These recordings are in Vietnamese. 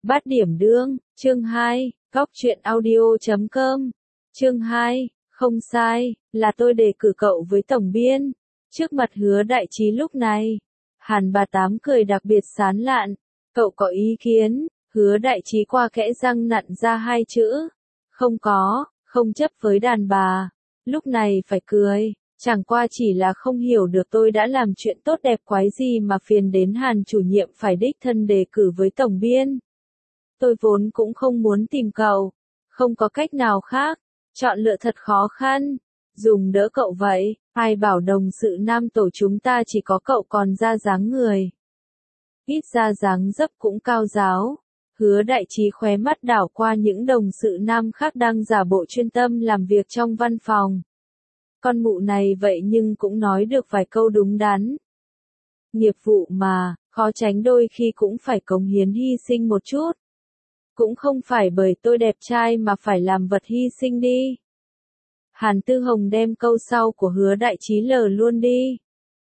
Bát điểm đương, chương 2, góc truyện audio.com, chương 2, không sai, là tôi đề cử cậu với tổng biên. Trước mặt Hứa Đại Trí lúc này, Hàn bà Tám cười đặc biệt sán lạn, cậu có ý kiến? Hứa Đại Trí qua kẽ răng nặn ra hai chữ, không có, không chấp với đàn bà, lúc này phải cười. Chẳng qua chỉ là không hiểu được tôi đã làm chuyện tốt đẹp quái gì mà phiền đến Hàn chủ nhiệm phải đích thân đề cử với tổng biên. Tôi vốn cũng không muốn tìm cậu, không có cách nào khác, chọn lựa thật khó khăn, dùng đỡ cậu vậy, ai bảo đồng sự nam tổ chúng ta chỉ có cậu còn ra dáng người. Ít ra dáng dấp cũng cao giáo. Hứa Đại Trí khóe mắt đảo qua những đồng sự nam khác đang giả bộ chuyên tâm làm việc trong văn phòng. Con mụ này vậy nhưng cũng nói được vài câu đúng đắn. Nghiệp vụ mà, khó tránh đôi khi cũng phải cống hiến hy sinh một chút. Cũng không phải bởi tôi đẹp trai mà phải làm vật hy sinh đi. Hàn Tư Hồng đem câu sau của Hứa Đại Trí lờ luôn đi.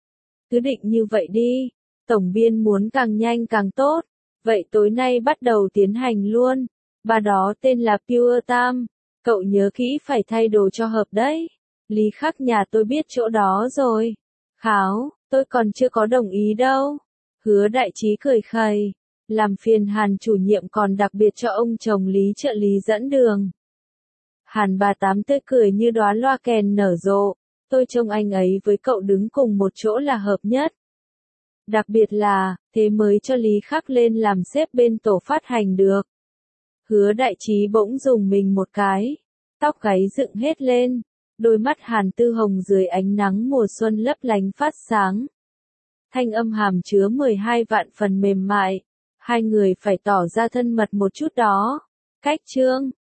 Cứ định như vậy đi, tổng biên muốn càng nhanh càng tốt. Vậy tối nay bắt đầu tiến hành luôn. Bà đó tên là Pure Tam, cậu nhớ kỹ phải thay đồ cho hợp đấy. Lý Khắc nhà tôi biết chỗ đó rồi. Kháo, tôi còn chưa có đồng ý đâu. Hứa Đại Trí cười khẩy, làm phiền Hàn chủ nhiệm còn đặc biệt cho ông chồng Lý trợ lý dẫn đường. Hàn bà Tám tươi cười như đóa loa kèn nở rộ, tôi trông anh ấy với cậu đứng cùng một chỗ là hợp nhất. Đặc biệt là, thế mới cho Lý Khắc lên làm sếp bên tổ phát hành được. Hứa Đại Trí bỗng dùng mình một cái, tóc gáy dựng hết lên, đôi mắt Hàn Tư Hồng dưới ánh nắng mùa xuân lấp lánh phát sáng. Thanh âm hàm chứa 12 vạn phần mềm mại, hai người phải tỏ ra thân mật một chút đó. Cách chương,